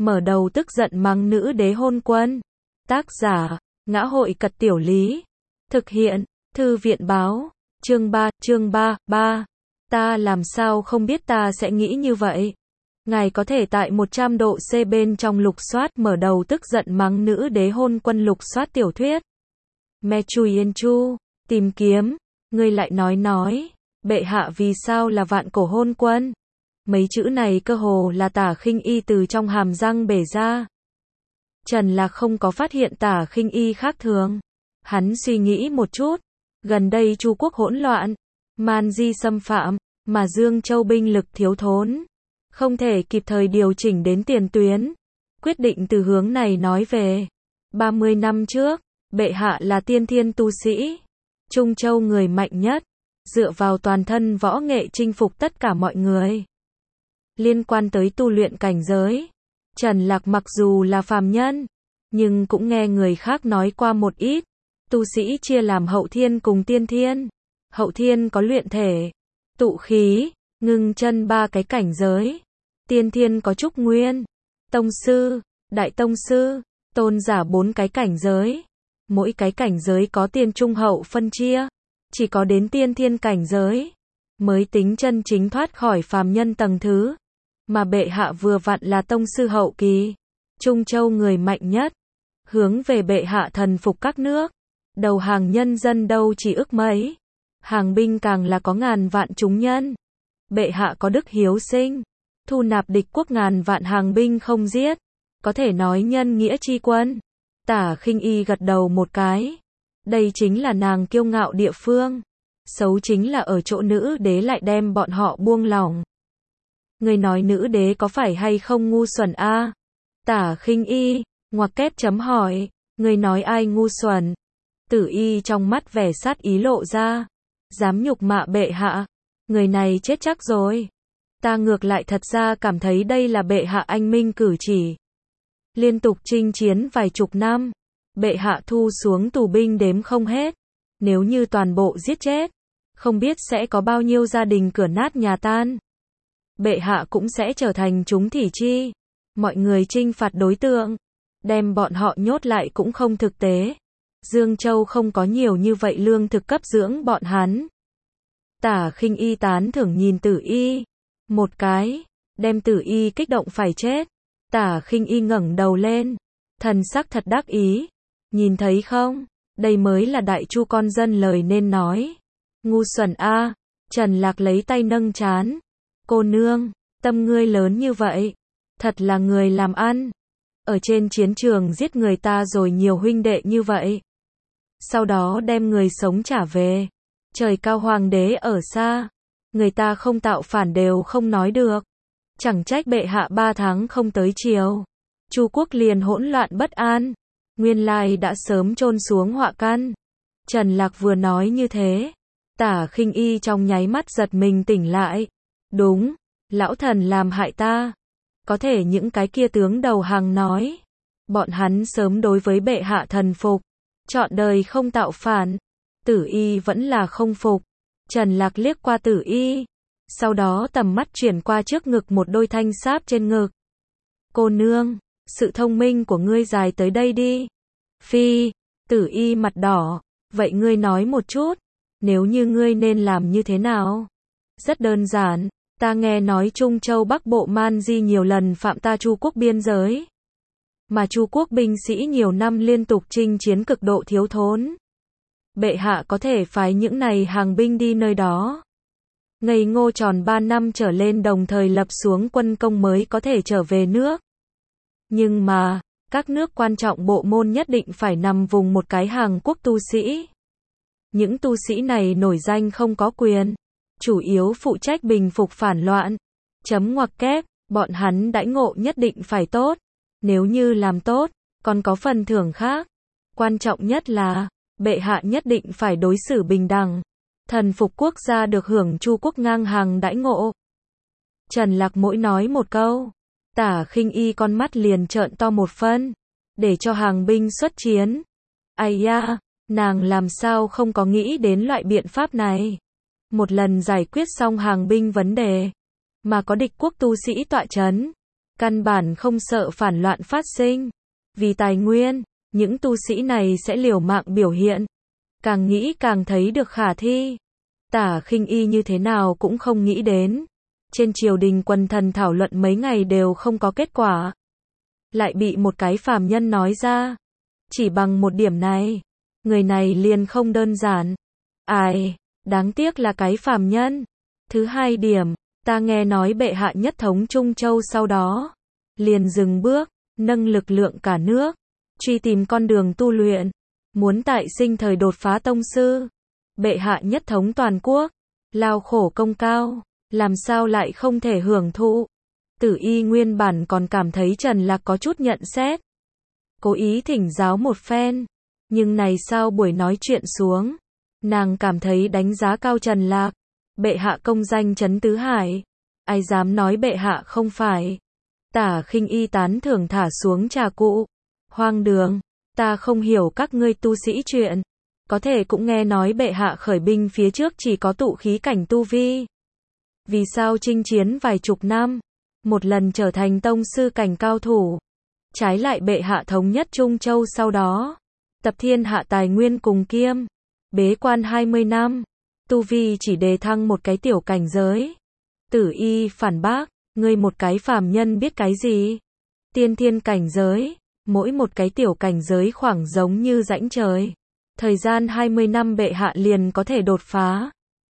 mở đầu tức giận mắng nữ đế hôn quân. Tác giả, Ngã hội Cật Tiểu Lý. Thực hiện, Thư viện báo. Chương 3, ta làm sao không biết ta sẽ nghĩ như vậy. Ngài có thể tại 100 độ C bên trong lục soát mở đầu tức giận mắng nữ đế hôn quân lục soát tiểu thuyết. Mechuyen Chu, tìm kiếm, ngươi lại nói, bệ hạ vì sao là vạn cổ hôn quân. Mấy chữ này cơ hồ là Tả Khinh Y từ trong hàm răng bể ra. Trần Lạc không có phát hiện Tả Khinh Y khác thường. Hắn suy nghĩ một chút, gần đây Chu quốc hỗn loạn, man di xâm phạm, mà Dương Châu binh lực thiếu thốn, không thể kịp thời điều chỉnh đến tiền tuyến. Quyết định từ hướng này nói về. 30 năm trước, bệ hạ là tiên thiên tu sĩ, Trung Châu người mạnh nhất, dựa vào toàn thân võ nghệ chinh phục tất cả mọi người. Liên quan tới tu luyện cảnh giới, Trần Lạc mặc dù là phàm nhân, nhưng cũng nghe người khác nói qua một ít. Tu sĩ chia làm hậu thiên cùng tiên thiên. Hậu thiên có luyện thể, tụ khí, ngưng chân 3 cái cảnh giới. Tiên thiên có trúc nguyên, tông sư, đại tông sư, tôn giả 4 cái cảnh giới. Mỗi cái cảnh giới có tiên trung hậu phân chia. Chỉ có đến tiên thiên cảnh giới mới tính chân chính thoát khỏi phàm nhân tầng thứ. Mà bệ hạ vừa vặn là tông sư hậu kỳ, Trung Châu người mạnh nhất, hướng về bệ hạ thần phục các nước. Đầu hàng nhân dân đâu chỉ ức mấy, hàng binh càng là có ngàn vạn chúng nhân. Bệ hạ có đức hiếu sinh, thu nạp địch quốc ngàn vạn hàng binh không giết, có thể nói nhân nghĩa tri quân. Tả Khinh Y gật đầu một cái. Đây chính là nàng kiêu ngạo địa phương. Xấu chính là ở chỗ nữ đế lại đem bọn họ buông lỏng. Người nói nữ đế có phải hay không ngu xuẩn a? Tả Khinh Y, ngoặc kép chấm hỏi, người nói ai ngu xuẩn? Tử Y trong mắt vẻ sát ý lộ ra. Dám nhục mạ bệ hạ, người này chết chắc rồi. Ta ngược lại thật ra cảm thấy đây là bệ hạ anh minh cử chỉ. Liên tục chinh chiến vài chục năm, bệ hạ thu xuống tù binh đếm không hết. Nếu như toàn bộ giết chết, không biết sẽ có bao nhiêu gia đình cửa nát nhà tan. Bệ hạ cũng sẽ trở thành chúng thỉ chi. Mọi người trinh phạt đối tượng, đem bọn họ nhốt lại cũng không thực tế. Dương Châu không có nhiều như vậy lương thực cấp dưỡng bọn hắn. Tả Khinh Y tán thưởng nhìn Tử Y một cái, đem Tử Y kích động phải chết. Tả Khinh Y ngẩng đầu lên, thần sắc thật đắc ý. Nhìn thấy không, đây mới là đại chu con dân lời nên nói. Ngu xuẩn a. Trần Lạc lấy tay nâng trán. Cô nương, tâm ngươi lớn như vậy, thật là người làm ăn. Ở trên chiến trường giết người ta rồi nhiều huynh đệ như vậy, sau đó đem người sống trả về. Trời cao hoàng đế ở xa, người ta không tạo phản đều không nói được. Chẳng trách bệ hạ 3 tháng không tới triều, Chu quốc liền hỗn loạn bất an. Nguyên lai đã sớm chôn xuống họa căn. Trần Lạc vừa nói như thế, Tả Khinh Y trong nháy mắt giật mình tỉnh lại. Đúng, lão thần làm hại ta. Có thể những cái kia tướng đầu hàng nói, bọn hắn sớm đối với bệ hạ thần phục, trọn đời không tạo phản. Tử Y vẫn là không phục. Trần Lạc liếc qua Tử Y, sau đó tầm mắt chuyển qua trước ngực một đôi thanh sáp trên ngực. Cô nương, sự thông minh của ngươi dài tới đây đi. Phi. Tử Y mặt đỏ. Vậy ngươi nói một chút, nếu như ngươi nên làm như thế nào? Rất đơn giản, ta nghe nói Trung Châu Bắc Bộ man di nhiều lần phạm ta Chu quốc biên giới. Mà Chu quốc binh sĩ nhiều năm liên tục chinh chiến cực độ thiếu thốn. Bệ hạ có thể phái những này hàng binh đi nơi đó. Ngây ngô tròn 3 năm trở lên đồng thời lập xuống quân công mới có thể trở về nước. Nhưng mà, các nước quan trọng bộ môn nhất định phải nằm vùng một cái hàng quốc tu sĩ. Những tu sĩ này nổi danh không có quyền, chủ yếu phụ trách bình phục phản loạn. Chấm ngoặc kép, bọn hắn đãi ngộ nhất định phải tốt. Nếu như làm tốt, còn có phần thưởng khác. Quan trọng nhất là, bệ hạ nhất định phải đối xử bình đẳng. Thần phục quốc gia được hưởng Chu quốc ngang hàng đãi ngộ. Trần Lạc mỗi nói một câu, Tả Khinh Y con mắt liền trợn to một phân, để cho hàng binh xuất chiến. Ai da, nàng làm sao không có nghĩ đến loại biện pháp này. Một lần giải quyết xong hàng binh vấn đề, mà có địch quốc tu sĩ tọa chấn, căn bản không sợ phản loạn phát sinh. Vì tài nguyên, những tu sĩ này sẽ liều mạng biểu hiện. Càng nghĩ càng thấy được khả thi. Tả Khinh Y như thế nào cũng không nghĩ đến. Trên triều đình quần thần thảo luận mấy ngày đều không có kết quả. Lại bị một cái phàm nhân nói ra. Chỉ bằng một điểm này, người này liền không đơn giản. Ai, đáng tiếc là cái phàm nhân. Thứ hai điểm, ta nghe nói bệ hạ nhất thống Trung Châu sau đó. Liền dừng bước, nâng lực lượng cả nước. Truy tìm con đường tu luyện. Muốn tại sinh thời đột phá tông sư. Bệ hạ nhất thống toàn quốc. Lao khổ công cao. Làm sao lại không thể hưởng thụ. Tử Y nguyên bản còn cảm thấy Trần Lạc có chút nhận xét. Cố ý thỉnh giáo một phen. Nhưng này sao buổi nói chuyện xuống. Nàng cảm thấy đánh giá cao Trần Lạc. Bệ hạ công danh trấn tứ hải. Ai dám nói bệ hạ không phải. Tả Khinh Y tán thưởng thả xuống trà cụ. Hoang đường. Ta không hiểu các ngươi tu sĩ chuyện. Có thể cũng nghe nói bệ hạ khởi binh phía trước chỉ có tụ khí cảnh tu vi. Vì sao chinh chiến vài chục năm, một lần trở thành tông sư cảnh cao thủ. Trái lại bệ hạ thống nhất Trung Châu sau đó. Tập thiên hạ tài nguyên cùng kiêm. Bế quan 20 năm. Tu vi chỉ đề thăng một cái tiểu cảnh giới. Tử Y phản bác, ngươi một cái phàm nhân biết cái gì? Tiên thiên cảnh giới, mỗi một cái tiểu cảnh giới khoảng giống như rãnh trời. Thời gian 20 năm bệ hạ liền có thể đột phá.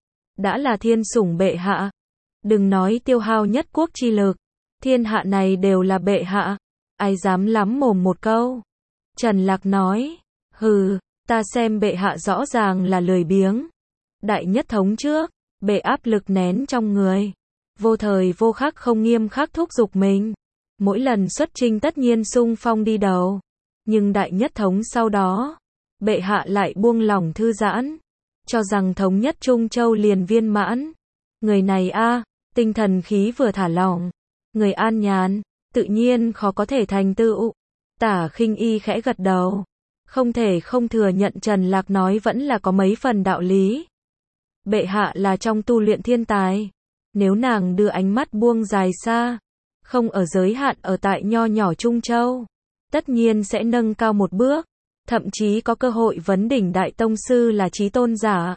Đã là thiên sủng bệ hạ. Đừng nói tiêu hao nhất quốc chi lực. Thiên hạ này đều là bệ hạ. Ai dám lắm mồm một câu. Trần Lạc nói. Hừ, ta xem bệ hạ rõ ràng là lười biếng. Đại nhất thống trước, bệ áp lực nén trong người. Vô thời vô khắc không nghiêm khắc thúc giục mình. Mỗi lần xuất chinh tất nhiên xung phong đi đầu. Nhưng đại nhất thống sau đó, bệ hạ lại buông lỏng thư giãn. Cho rằng thống nhất Trung Châu liền viên mãn. Người này tinh thần khí vừa thả lỏng. Người an nhàn, tự nhiên khó có thể thành tựu. Tả Khinh Y khẽ gật đầu. Không thể không thừa nhận Trần Lạc nói vẫn là có mấy phần đạo lý. Bệ hạ là trong tu luyện thiên tài. Nếu nàng đưa ánh mắt buông dài xa, không ở giới hạn ở tại nho nhỏ Trung Châu, tất nhiên sẽ nâng cao một bước, thậm chí có cơ hội vấn đỉnh đại tông sư là chí tôn giả.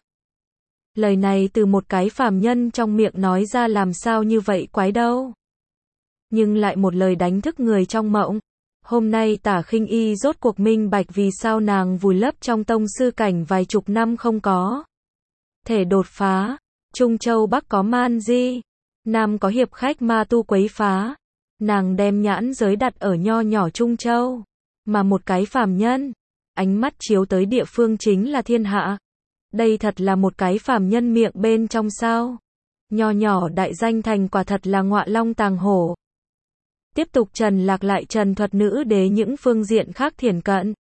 Lời này từ một cái phàm nhân trong miệng nói ra làm sao như vậy quái đâu. Nhưng lại một lời đánh thức người trong mộng. Hôm nay Tả Khinh Y rốt cuộc minh bạch vì sao nàng vùi lấp trong tông sư cảnh vài chục năm không có thể đột phá. Trung Châu Bắc có man di, Nam có hiệp khách ma tu quấy phá. Nàng đem nhãn giới đặt ở nho nhỏ Trung Châu, mà một cái phàm nhân, ánh mắt chiếu tới địa phương chính là thiên hạ. Đây thật là một cái phàm nhân miệng bên trong sao. Nho nhỏ đại danh thành quả thật là ngọa long tàng hổ. Tiếp tục Trần Lạc lại trần thuật nữ đế những phương diện khác thiển cận.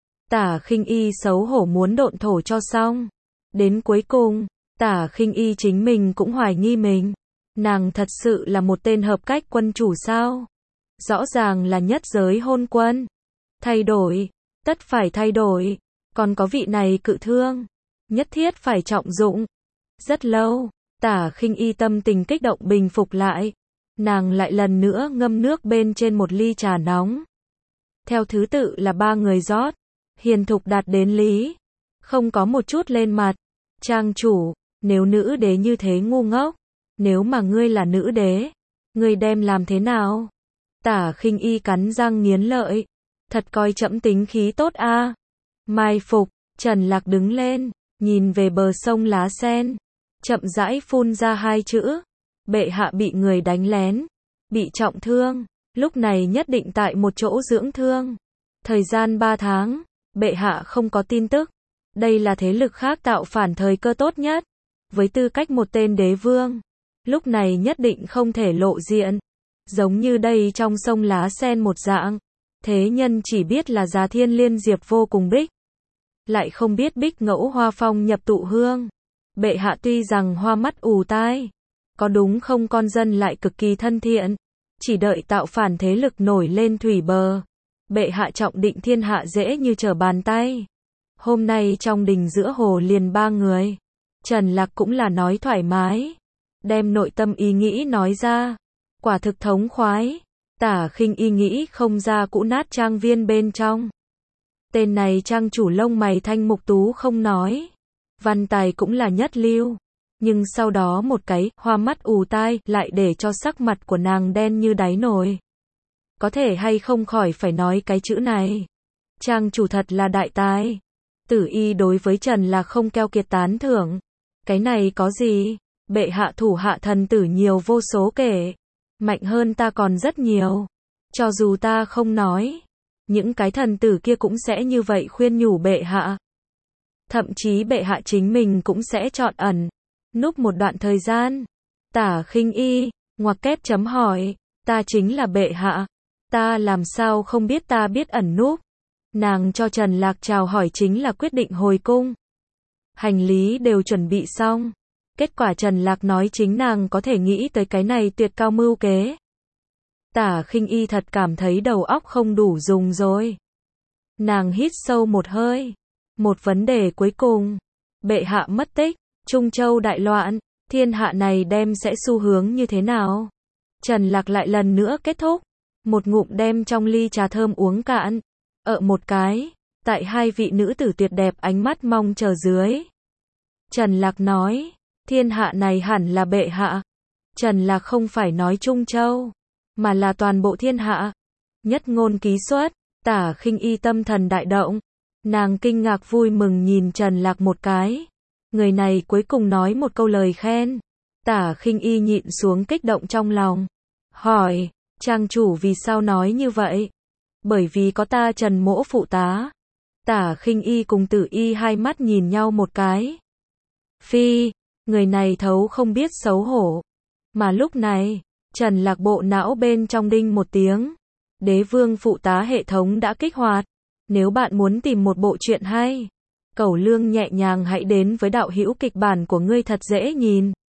Tả Khinh Y xấu hổ muốn độn thổ cho xong. Đến cuối cùng, Tả Khinh Y chính mình cũng hoài nghi mình. Nàng thật sự là một tên hợp cách quân chủ sao? Rõ ràng là nhất giới hôn quân. Thay đổi, tất phải thay đổi. Còn có vị này cự thương, nhất thiết phải trọng dụng. Rất lâu, Tả Khinh Y tâm tình kích động bình phục lại. Nàng lại lần nữa ngâm nước bên trên một ly trà nóng. Theo thứ tự là 3 người rót. Hiền thục đạt đến lý. Không có một chút lên mặt. Trang chủ, nếu nữ đế như thế ngu ngốc. Nếu mà ngươi là nữ đế, ngươi đem làm thế nào? Tả Khinh Y cắn răng nghiến lợi. Thật coi trẫm tính khí tốt a. Mai phục, Trần Lạc đứng lên, nhìn về bờ sông lá sen. Chậm rãi phun ra 2 chữ. Bệ hạ bị người đánh lén, bị trọng thương, lúc này nhất định tại một chỗ dưỡng thương. Thời gian 3 tháng, bệ hạ không có tin tức. Đây là thế lực khác tạo phản thời cơ tốt nhất. Với tư cách một tên đế vương, lúc này nhất định không thể lộ diện. Giống như đây trong sông lá sen một dạng. Thế nhân chỉ biết là Giá Thiên Liên Diệp vô cùng bích. Lại không biết bích ngẫu hoa phong nhập tụ hương. Bệ hạ tuy rằng hoa mắt ù tai, có đúng không con dân lại cực kỳ thân thiện. Chỉ đợi tạo phản thế lực nổi lên thủy bờ. Bệ hạ trọng định thiên hạ dễ như trở bàn tay. Hôm nay trong đình giữa hồ liền 3 người. Trần Lạc cũng là nói thoải mái. Đem nội tâm ý nghĩ nói ra. Quả thực thống khoái. Tả Khinh Y nghĩ không ra cũ nát trang viên bên trong. Tên này trang chủ lông mày thanh mục tú không nói. Văn tài cũng là nhất lưu. Nhưng sau đó một cái, hoa mắt ù tai, lại để cho sắc mặt của nàng đen như đáy nồi. Có thể hay không khỏi phải nói cái chữ này. Trang chủ thật là đại tài. Tử Y đối với Trần Lạc không keo kiệt tán thưởng. Cái này có gì? Bệ hạ thủ hạ thần tử nhiều vô số kể. Mạnh hơn ta còn rất nhiều. Cho dù ta không nói, những cái thần tử kia cũng sẽ như vậy khuyên nhủ bệ hạ. Thậm chí bệ hạ chính mình cũng sẽ chọn ẩn núp một đoạn thời gian. Tả Khinh Y, ngoặc kép chấm hỏi, ta chính là bệ hạ. Ta làm sao không biết ta biết ẩn núp. Nàng cho Trần Lạc chào hỏi chính là quyết định hồi cung. Hành lý đều chuẩn bị xong. Kết quả Trần Lạc nói chính nàng có thể nghĩ tới cái này tuyệt cao mưu kế. Tả Khinh Y thật cảm thấy đầu óc không đủ dùng rồi. Nàng hít sâu một hơi. Một vấn đề cuối cùng. Bệ hạ mất tích, Trung Châu đại loạn, thiên hạ này đem sẽ xu hướng như thế nào? Trần Lạc lại lần nữa kết thúc. Một ngụm đem trong ly trà thơm uống cạn. Một cái. Tại hai vị nữ tử tuyệt đẹp ánh mắt mong chờ dưới. Trần Lạc nói. Thiên hạ này hẳn là bệ hạ. Trần Lạc không phải nói Trung Châu, mà là toàn bộ thiên hạ. Nhất ngôn ký xuất. Tả Khinh Y tâm thần đại động. Nàng kinh ngạc vui mừng nhìn Trần Lạc một cái. Người này cuối cùng nói một câu lời khen. Tả Khinh Y nhịn xuống kích động trong lòng. Hỏi, trang chủ vì sao nói như vậy? Bởi vì có ta Trần Mỗ phụ tá. Tả Khinh Y cùng Tử Y hai mắt nhìn nhau một cái. Phi, người này thấu không biết xấu hổ. Mà lúc này, Trần Lạc bộ não bên trong đinh một tiếng. Đế vương phụ tá hệ thống đã kích hoạt. Nếu bạn muốn tìm một bộ truyện hay, cẩu lương nhẹ nhàng hãy đến với đạo hữu kịch bản của ngươi thật dễ nhìn.